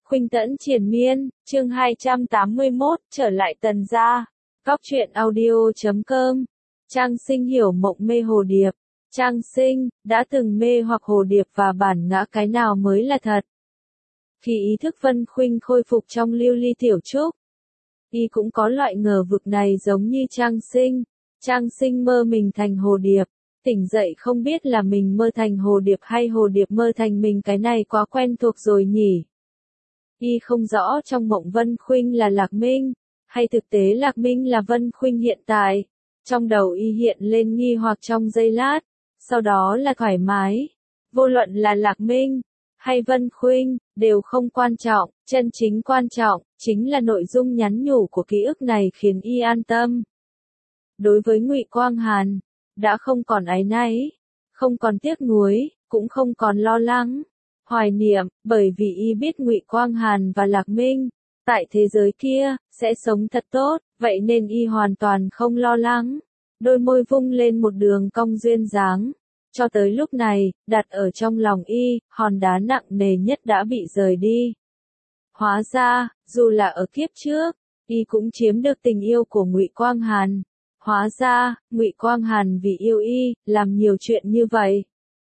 Khuynh Tẫn triền miên, chương 281, trở lại Tần gia. Góc truyện audio.com. Trang Sinh hiểu mộng mê hồ điệp. Trang Sinh, đã từng mê hoặc hồ điệp và bản ngã cái nào mới là thật. Khi ý thức Vân Khuynh khôi phục trong lưu ly tiểu trúc, y cũng có loại ngờ vực này giống như Trang Sinh. Trang Sinh mơ mình thành hồ điệp, tỉnh dậy không biết là mình mơ thành hồ điệp hay hồ điệp mơ thành mình, cái này quá quen thuộc rồi nhỉ. Y không rõ trong mộng Vân Khuynh là Lạc Minh, hay thực tế Lạc Minh là Vân Khuynh hiện tại. Trong đầu y hiện lên nghi hoặc trong giây lát, sau đó là thoải mái. Vô luận là Lạc Minh hay Vân Khuynh, đều không quan trọng, chân chính quan trọng, chính là nội dung nhắn nhủ của ký ức này khiến y an tâm. Đối với Ngụy Quang Hàn, đã không còn áy náy, không còn tiếc nuối, cũng không còn lo lắng, hoài niệm, bởi vì y biết Ngụy Quang Hàn và Lạc Minh, tại thế giới kia, sẽ sống thật tốt, vậy nên y hoàn toàn không lo lắng. Đôi môi vung lên một đường cong duyên dáng. Cho tới lúc này, đặt ở trong lòng y, hòn đá nặng nề nhất đã bị rời đi. Hóa ra, dù là ở kiếp trước, y cũng chiếm được tình yêu của Ngụy Quang Hàn. Hóa ra, Ngụy Quang Hàn vì yêu y, làm nhiều chuyện như vậy.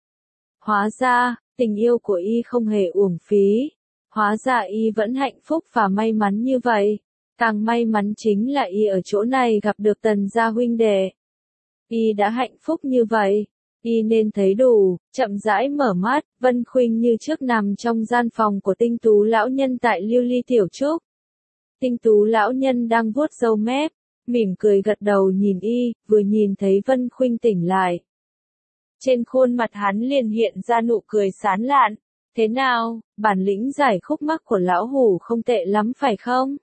Hóa ra, tình yêu của y không hề uổng phí. Hóa ra y vẫn hạnh phúc và may mắn như vậy. Càng may mắn chính là y ở chỗ này gặp được Tần gia huynh đệ. Y đã hạnh phúc như vậy, y nên thấy đủ, chậm rãi mở mắt. Vân Khuynh như trước nằm trong gian phòng của Tinh Tú lão nhân tại lưu ly tiểu trúc. Tinh Tú lão nhân đang vuốt râu mép, mỉm cười gật đầu nhìn y, vừa nhìn thấy Vân Khuynh tỉnh lại. Trên khuôn mặt hắn liền hiện ra nụ cười sán lạn. Thế nào, bản lĩnh giải khúc mắc của lão hủ không tệ lắm phải không?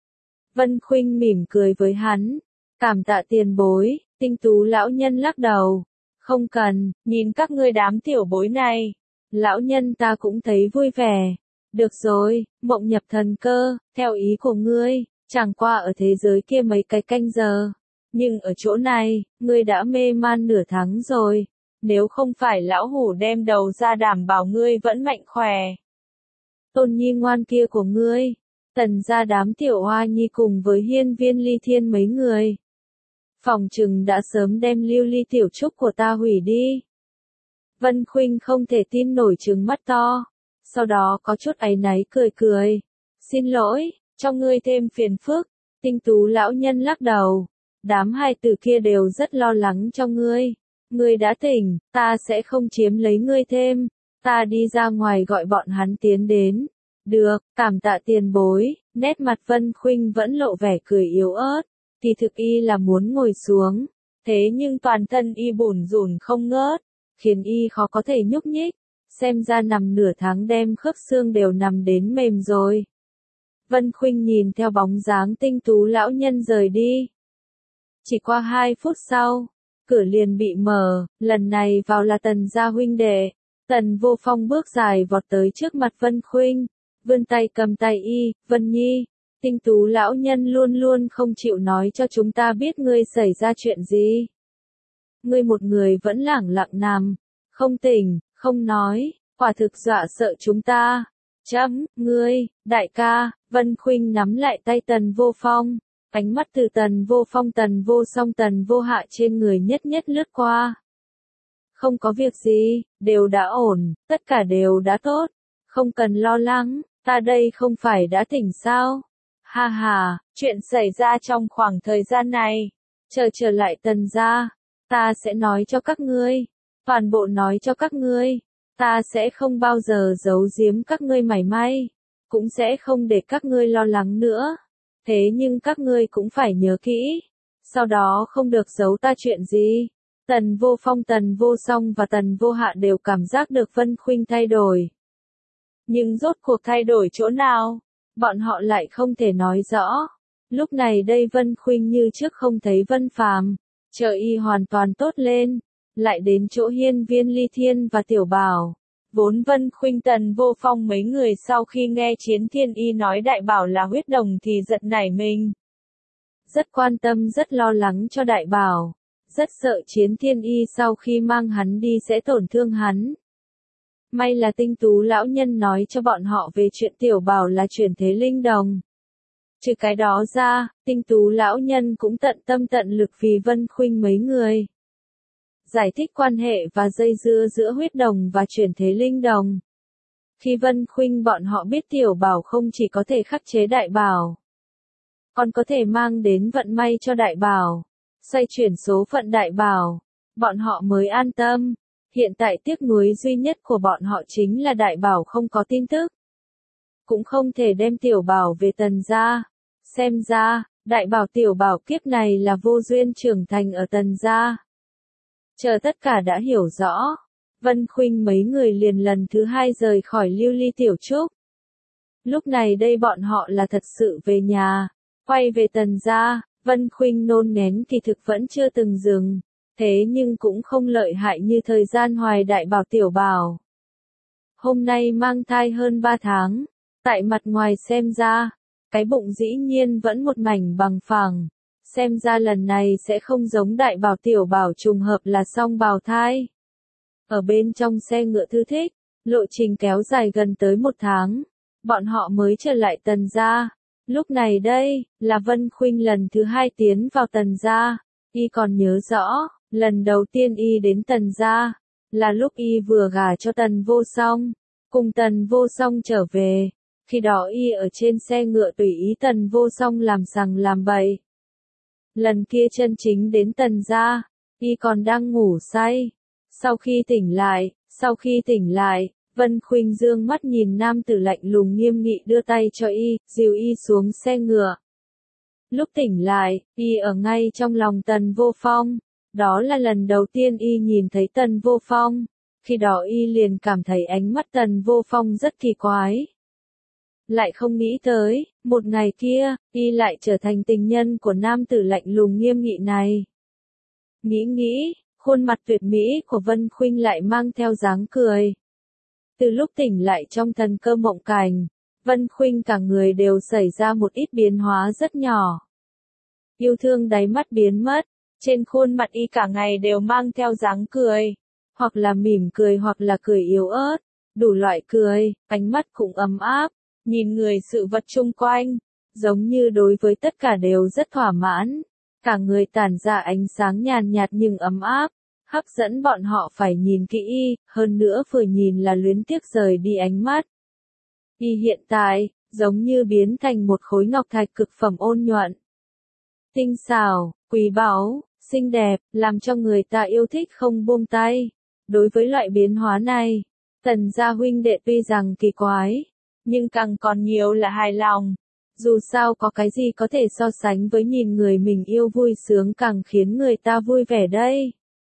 Vân Khuynh mỉm cười với hắn. Cảm tạ tiền bối. Tinh Tú lão nhân lắc đầu. Không cần, nhìn các ngươi đám tiểu bối này. Lão nhân ta cũng thấy vui vẻ. Được rồi, mộng nhập thần cơ, theo ý của ngươi, chẳng qua ở thế giới kia mấy cái canh giờ. Nhưng ở chỗ này, ngươi đã mê man nửa tháng rồi. Nếu không phải lão hủ đem đầu ra đảm bảo ngươi vẫn mạnh khỏe. Tôn nhi ngoan kia của ngươi, Tần gia đám tiểu hoa nhi cùng với hiên viên ly thiên mấy người. Phòng trừng đã sớm đem lưu ly tiểu trúc của ta hủy đi. Vân Khuynh không thể tin nổi trừng mắt to. Sau đó có chút áy náy cười cười. Xin lỗi, cho ngươi thêm phiền phức. Tinh Tú lão nhân lắc đầu. Đám hài tử kia đều rất lo lắng cho ngươi. Ngươi đã tỉnh, ta sẽ không chiếm lấy ngươi thêm. Ta đi ra ngoài gọi bọn hắn tiến đến. Được, cảm tạ tiền bối. Nét mặt Vân Khuynh vẫn lộ vẻ cười yếu ớt. Kỳ thực y là muốn ngồi xuống. Thế nhưng toàn thân y bủn rủn không ngớt, khiến y khó có thể nhúc nhích. Xem ra nằm nửa tháng đem khớp xương đều nằm đến mềm rồi. Vân Khuynh nhìn theo bóng dáng Tinh Tú lão nhân rời đi. Chỉ qua 2 phút sau, cửa liền bị mở, lần này vào là Tần gia huynh đệ. Tần Vô Phong bước dài vọt tới trước mặt Vân Khuynh, vươn tay cầm tay y. Vân Nhi, Tinh Tú lão nhân luôn luôn không chịu nói cho chúng ta biết ngươi xảy ra chuyện gì. Ngươi một người vẫn lẳng lặng nằm, không tỉnh, không nói, quả thực dọa sợ chúng ta. Ngươi, đại ca. Vân Khuynh nắm lại tay Tần Vô Phong, ánh mắt từ Tần Vô Phong, Tần Vô Song, Tần Vô Hạ trên người nhất nhất lướt qua. Không có việc gì, đều đã ổn, tất cả đều đã tốt, không cần lo lắng, ta đây không phải đã tỉnh sao? Ha ha, chuyện xảy ra trong khoảng thời gian này, trở lại Tần gia, ta sẽ nói cho các ngươi, toàn bộ nói cho các ngươi, ta sẽ không bao giờ giấu giếm các ngươi mảy may, cũng sẽ không để các ngươi lo lắng nữa. Thế nhưng các ngươi cũng phải nhớ kỹ, sau đó không được giấu ta chuyện gì. Tần Vô Phong, Tần Vô Song và Tần Vô Hạ đều cảm giác được Vân Khuynh thay đổi. Nhưng rốt cuộc thay đổi chỗ nào, bọn họ lại không thể nói rõ. Lúc này đây Vân Khuynh như trước không thấy Vân Phàm, chờ y hoàn toàn tốt lên, lại đến chỗ hiên viên ly thiên và tiểu bảo. Vốn Vân Khuynh, Tần Vô Phong mấy người sau khi nghe Chiến Thiên Y nói đại bảo là huyết đồng thì giật nảy mình. Rất quan tâm, rất lo lắng cho đại bảo. Rất sợ Chiến Thiên Y sau khi mang hắn đi sẽ tổn thương hắn. May là Tinh Tú lão nhân nói cho bọn họ về chuyện Tiểu Bảo là chuyển thế linh đồng. Trừ cái đó ra, Tinh Tú lão nhân cũng tận tâm tận lực vì Vân Khuynh mấy người. Giải thích quan hệ và dây dưa giữa huyết đồng và chuyển thế linh đồng. Khi Vân Khuynh bọn họ biết Tiểu Bảo không chỉ có thể khắc chế Đại Bảo, còn có thể mang đến vận may cho Đại Bảo, xoay chuyển số phận Đại Bảo, bọn họ mới an tâm. Hiện tại tiếc nuối duy nhất của bọn họ chính là Đại Bảo không có tin tức. Cũng không thể đem Tiểu Bảo về Tần gia. Xem ra, Đại Bảo Tiểu Bảo kiếp này là vô duyên trưởng thành ở Tần gia. Chờ tất cả đã hiểu rõ, Vân Khuynh mấy người liền lần thứ hai rời khỏi Lưu Ly Tiểu Trúc. Lúc này đây bọn họ là thật sự về nhà, quay về Tần gia. Vân Khuynh nôn nén kỳ thực vẫn chưa từng dừng, thế nhưng cũng không lợi hại như thời gian hoài Đại Bảo Tiểu Bảo. Hôm nay mang thai hơn 3 tháng, tại mặt ngoài xem ra, cái bụng dĩ nhiên vẫn một mảnh bằng phẳng, xem ra lần này sẽ không giống Đại Bảo Tiểu Bảo trùng hợp là song bào thai. Ở bên trong xe ngựa thư thích, lộ trình kéo dài gần tới 1 tháng, bọn họ mới trở lại Tần gia. Lúc này đây, là Vân Khuynh lần thứ 2 tiến vào Tần gia. Y còn nhớ rõ, lần đầu tiên Y đến Tần gia, là lúc Y vừa gả cho Tần Vô Song, cùng Tần Vô Song trở về. Khi đó Y ở trên xe ngựa tùy ý Tần Vô Song làm sằng làm bậy. Lần kia chân chính đến Tần gia, Y còn đang ngủ say. Sau khi tỉnh lại, Vân Khuynh dương mắt nhìn nam tử lạnh lùng nghiêm nghị đưa tay cho Y, dìu Y xuống xe ngựa. Lúc tỉnh lại, Y ở ngay trong lòng Tần Vô Phong. Đó là lần đầu tiên Y nhìn thấy Tần Vô Phong. Khi đó Y liền cảm thấy ánh mắt Tần Vô Phong rất kỳ quái. Lại không nghĩ tới, một ngày kia, Y lại trở thành tình nhân của nam tử lạnh lùng nghiêm nghị này. Nghĩ, khuôn mặt tuyệt mỹ của Vân Khuynh lại mang theo dáng cười. Từ lúc tỉnh lại trong thần cơ mộng cảnh, Vân Khuynh cả người đều xảy ra một ít biến hóa rất nhỏ. Yêu thương đáy mắt biến mất, trên khuôn mặt Y cả ngày đều mang theo dáng cười, hoặc là mỉm cười hoặc là cười yếu ớt, đủ loại cười, ánh mắt cũng ấm áp, nhìn người sự vật chung quanh, giống như đối với tất cả đều rất thỏa mãn, cả người tản ra ánh sáng nhàn nhạt nhưng ấm áp. Hấp dẫn bọn họ phải nhìn kỹ, hơn nữa vừa nhìn là luyến tiếc rời đi ánh mắt. Y hiện tại, giống như biến thành một khối ngọc thạch cực phẩm ôn nhuận. Tinh xảo, quý báu, xinh đẹp, làm cho người ta yêu thích không buông tay. Đối với loại biến hóa này, Tần gia huynh đệ tuy rằng kỳ quái, nhưng càng còn nhiều là hài lòng. Dù sao có cái gì có thể so sánh với nhìn người mình yêu vui sướng càng khiến người ta vui vẻ đây.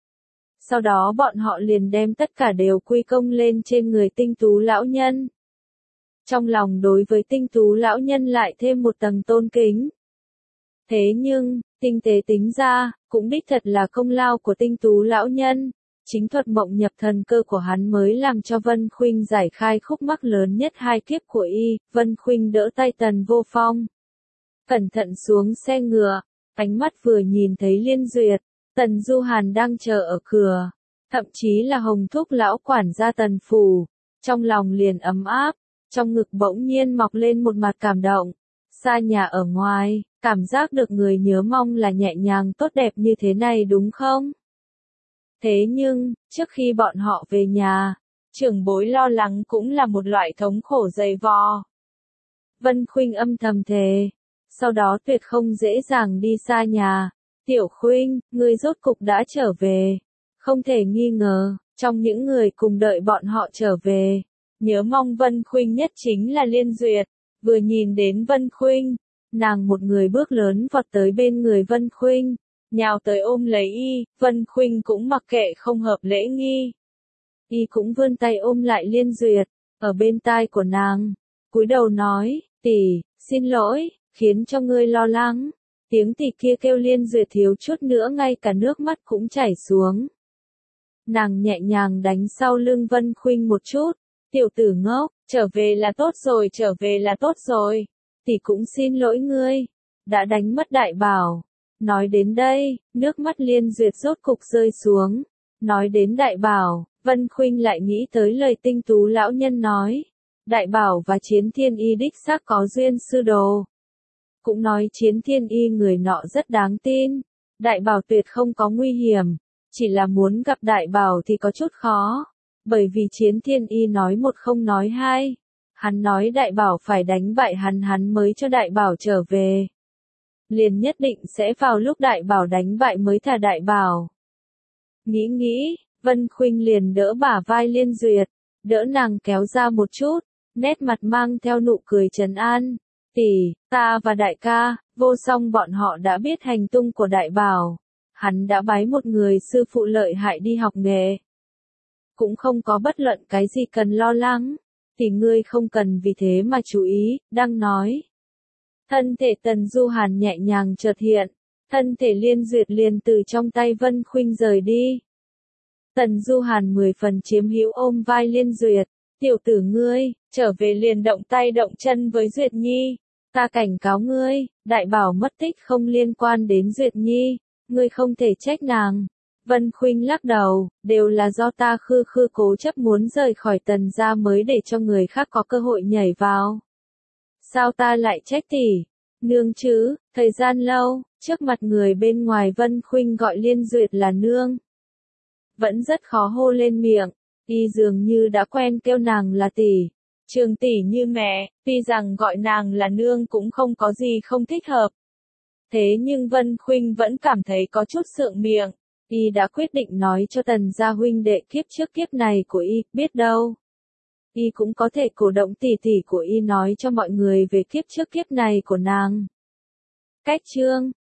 Sau đó bọn họ liền đem tất cả đều quy công lên trên người Tinh Tú lão nhân. Trong lòng đối với Tinh Tú lão nhân lại thêm một tầng tôn kính. Thế nhưng, tinh tế tính ra, cũng đích thật là công lao của Tinh Tú lão nhân. Chính thuật mộng nhập thần cơ của hắn mới làm cho Vân Khuynh giải khai khúc mắc lớn nhất 2 kiếp của Y. Vân Khuynh đỡ tay Tần Vô Phong, cẩn thận xuống xe ngựa, ánh mắt vừa nhìn thấy Liên Duyệt, Tần Du Hàn đang chờ ở cửa, thậm chí là Hồng Thúc lão quản gia Tần phủ, trong lòng liền ấm áp, trong ngực bỗng nhiên mọc lên một mặt cảm động. Xa nhà ở ngoài, cảm giác được người nhớ mong là nhẹ nhàng tốt đẹp như thế này đúng không? Thế nhưng, trước khi bọn họ về nhà, trưởng bối lo lắng cũng là một loại thống khổ dày vò. Vân Khuynh âm thầm thề, sau đó tuyệt không dễ dàng đi xa nhà. Tiểu Khuynh, ngươi rốt cục đã trở về. Không thể nghi ngờ, trong những người cùng đợi bọn họ trở về, nhớ mong Vân Khuynh nhất chính là Liên Duyệt. Vừa nhìn đến Vân Khuynh, nàng một người bước lớn vọt tới bên người Vân Khuynh, nhào tới ôm lấy Y. Vân Khuynh cũng mặc kệ không hợp lễ nghi. Y cũng vươn tay ôm lại Liên Duyệt, ở bên tai của nàng, cúi đầu nói, tỷ, xin lỗi, khiến cho ngươi lo lắng. Tiếng tỷ kia kêu Liên Duyệt thiếu chút nữa ngay cả nước mắt cũng chảy xuống. Nàng nhẹ nhàng đánh sau lưng Vân Khuynh một chút, tiểu tử ngốc, trở về là tốt rồi, tỷ cũng xin lỗi ngươi, đã đánh mất Đại Bảo. Nói đến đây, nước mắt Liên Duyệt rốt cục rơi xuống, Nói đến Đại Bảo, Vân Khuynh lại nghĩ tới lời tinh tú lão nhân nói. Đại Bảo và Chiến Thiên Y đích xác có duyên sư đồ. Cũng nói Chiến Thiên Y người nọ rất đáng tin. Đại Bảo tuyệt không có nguy hiểm. Chỉ là muốn gặp Đại Bảo thì có chút khó. Bởi vì Chiến Thiên Y nói một không nói hai. Hắn nói Đại Bảo phải đánh bại hắn mới cho Đại Bảo trở về. Liền nhất định sẽ vào lúc Đại Bảo đánh bại mới thả Đại Bảo. Nghĩ, Vân Khuynh liền đỡ bả vai Liên Duyệt, đỡ nàng kéo ra một chút, nét mặt mang theo nụ cười trấn an. Tỷ, ta và đại ca, Vô Song bọn họ đã biết hành tung của Đại Bảo. Hắn đã bái một người sư phụ lợi hại đi học nghề. Cũng không có bất luận cái gì cần lo lắng. Thì ngươi không cần vì thế mà chú ý, đang nói. Thân thể Tần Du Hàn nhẹ nhàng chợt hiện. Thân thể Liên Duyệt liền từ trong tay Vân Khuynh rời đi. Tần Du Hàn 10 phần chiếm hữu ôm vai Liên Duyệt. Tiểu tử ngươi, trở về liền động tay động chân với Duyệt Nhi. Ta cảnh cáo ngươi, Đại Bảo mất tích không liên quan đến Duyệt Nhi. Ngươi không thể trách nàng. Vân Khuynh lắc đầu, đều là do ta khư cố chấp muốn rời khỏi Tần gia mới để cho người khác có cơ hội nhảy vào. Sao ta lại trách tỷ? Nương chứ, thời gian lâu, trước mặt người bên ngoài Vân Khuynh gọi Liên Duyệt là nương. Vẫn rất khó hô lên miệng, y dường như đã quen kêu nàng là tỷ. Trường tỷ như mẹ, tuy rằng gọi nàng là nương cũng không có gì không thích hợp. Thế nhưng Vân Khuynh vẫn cảm thấy có chút sượng miệng. Y đã quyết định nói cho Tần gia huynh đệ kiếp trước kiếp này của y, biết đâu. Y cũng có thể cổ động tỷ tỷ của y nói cho mọi người về kiếp trước kiếp này của nàng. Cách chương